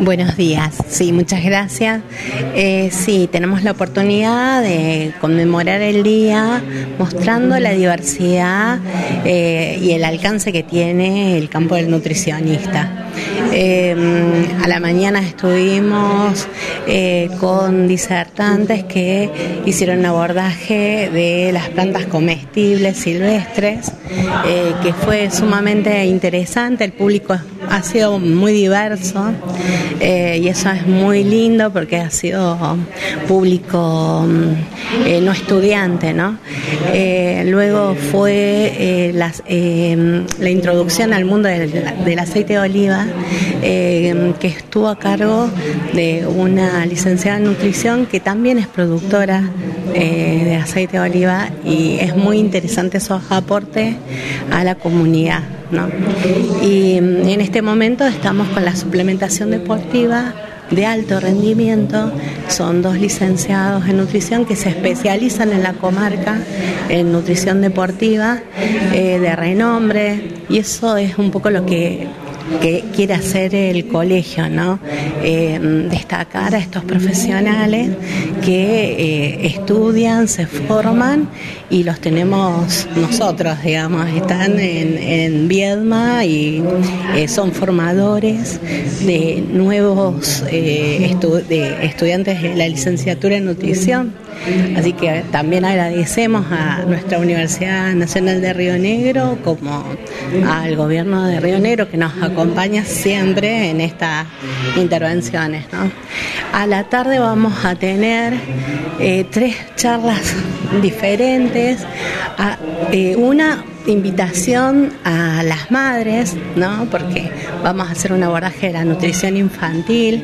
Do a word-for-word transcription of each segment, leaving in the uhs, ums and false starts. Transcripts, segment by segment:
Buenos días, sí, muchas gracias. Eh, sí, tenemos la oportunidad de conmemorar el día mostrando la diversidad eh, y el alcance que tiene el campo del nutricionista. Eh, a la mañana estuvimos eh, con disertantes que hicieron un abordaje de las plantas comestibles silvestres, eh, que fue sumamente interesante. El público ha sido muy diverso eh, y eso es muy lindo porque ha sido público eh, no estudiante, ¿no? Eh, luego fue eh, las, eh, la introducción al mundo del, del aceite de oliva, eh, que estuvo a cargo de una licenciada en nutrición que también es productora eh, de aceite de oliva, y es muy interesante esos aportes a la comunidad, ¿no? Y en este momento estamos con la suplementación deportiva de alto rendimiento. Son dos licenciados en nutrición que se especializan en la comarca en nutrición deportiva eh, de renombre, y eso es un poco lo que que quiere hacer el colegio, ¿no? Eh, destacar a estos profesionales que eh, estudian, se forman, y los tenemos nosotros, digamos, están en, en Viedma y eh, son formadores de nuevos eh, estu- de estudiantes de la licenciatura en nutrición. Así que también agradecemos a nuestra Universidad Nacional de Río Negro como al gobierno de Río Negro, que nos acompaña siempre en estas intervenciones, ¿no? A la tarde vamos a tener eh, tres charlas diferentes. A, eh, una invitación a las madres, ¿no? Porque vamos a hacer un abordaje de la nutrición infantil.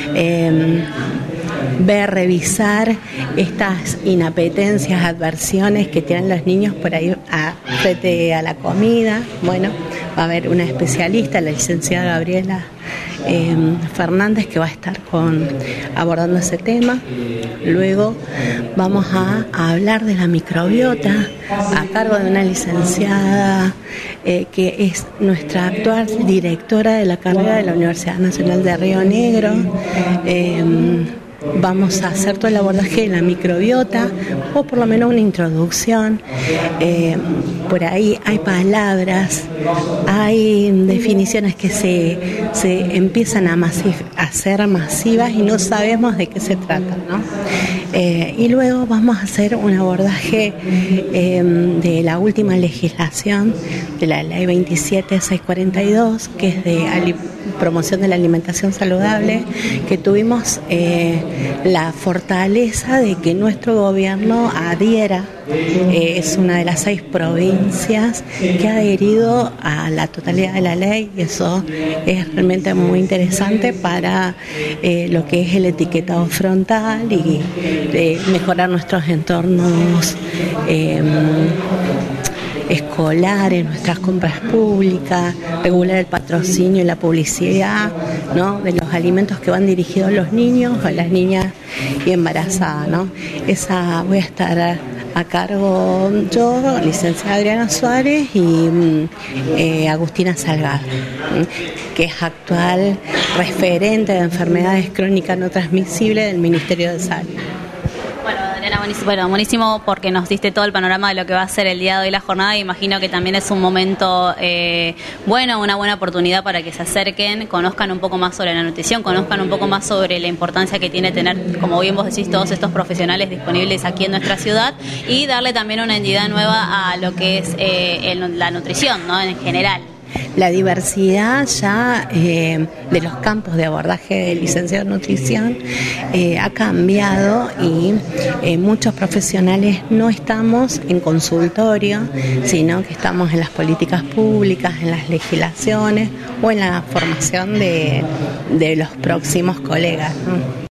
Eh, ver, revisar estas inapetencias, adversiones que tienen los niños por ahí a, frente a la comida. Bueno, va a haber una especialista, la licenciada Gabriela eh, Fernández, que va a estar con, abordando ese tema. Luego vamos a, a hablar de la microbiota a cargo de una licenciada eh, que es nuestra actual directora de la carrera de la Universidad Nacional de Río Negro. Eh, Vamos a hacer todo el abordaje de la microbiota, o por lo menos una introducción. Eh, por ahí hay palabras, hay definiciones que se, se empiezan a, masif- a ser masivas y no sabemos de qué se trata, ¿no? Eh, y luego vamos a hacer un abordaje eh, de la última legislación de la ley veintisiete mil seiscientos cuarenta y dos, que es de ali- promoción de la alimentación saludable, que tuvimos eh, la fortaleza de que nuestro gobierno adhiera. Eh, es una de las seis provincias que ha adherido a la totalidad de la ley, y eso es realmente muy interesante para eh, lo que es el etiquetado frontal y eh, mejorar nuestros entornos eh, escolares, nuestras compras públicas, regular el patrocinio y la publicidad, ¿no?, de los alimentos que van dirigidos a los niños, a las niñas y embarazadas, ¿no? Esa voy a estar a, a cargo yo, licenciada Adriana Suárez, y eh, Agustina Salgado, que es actual referente de enfermedades crónicas no transmisibles del Ministerio de Salud. Bueno, Adriana, buenísimo, bueno, buenísimo porque nos diste todo el panorama de lo que va a ser el día de hoy la jornada. Imagino que también es un momento eh, bueno, una buena oportunidad para que se acerquen, conozcan un poco más sobre la nutrición, conozcan un poco más sobre la importancia que tiene tener, como bien vos decís, todos estos profesionales disponibles aquí en nuestra ciudad, y darle también una entidad nueva a lo que es eh, el, la nutrición, ¿no?, en general. La diversidad ya eh, de los campos de abordaje de licenciado en nutrición eh, ha cambiado, y eh, muchos profesionales no estamos en consultorio, sino que estamos en las políticas públicas, en las legislaciones o en la formación de, de los próximos colegas, ¿no?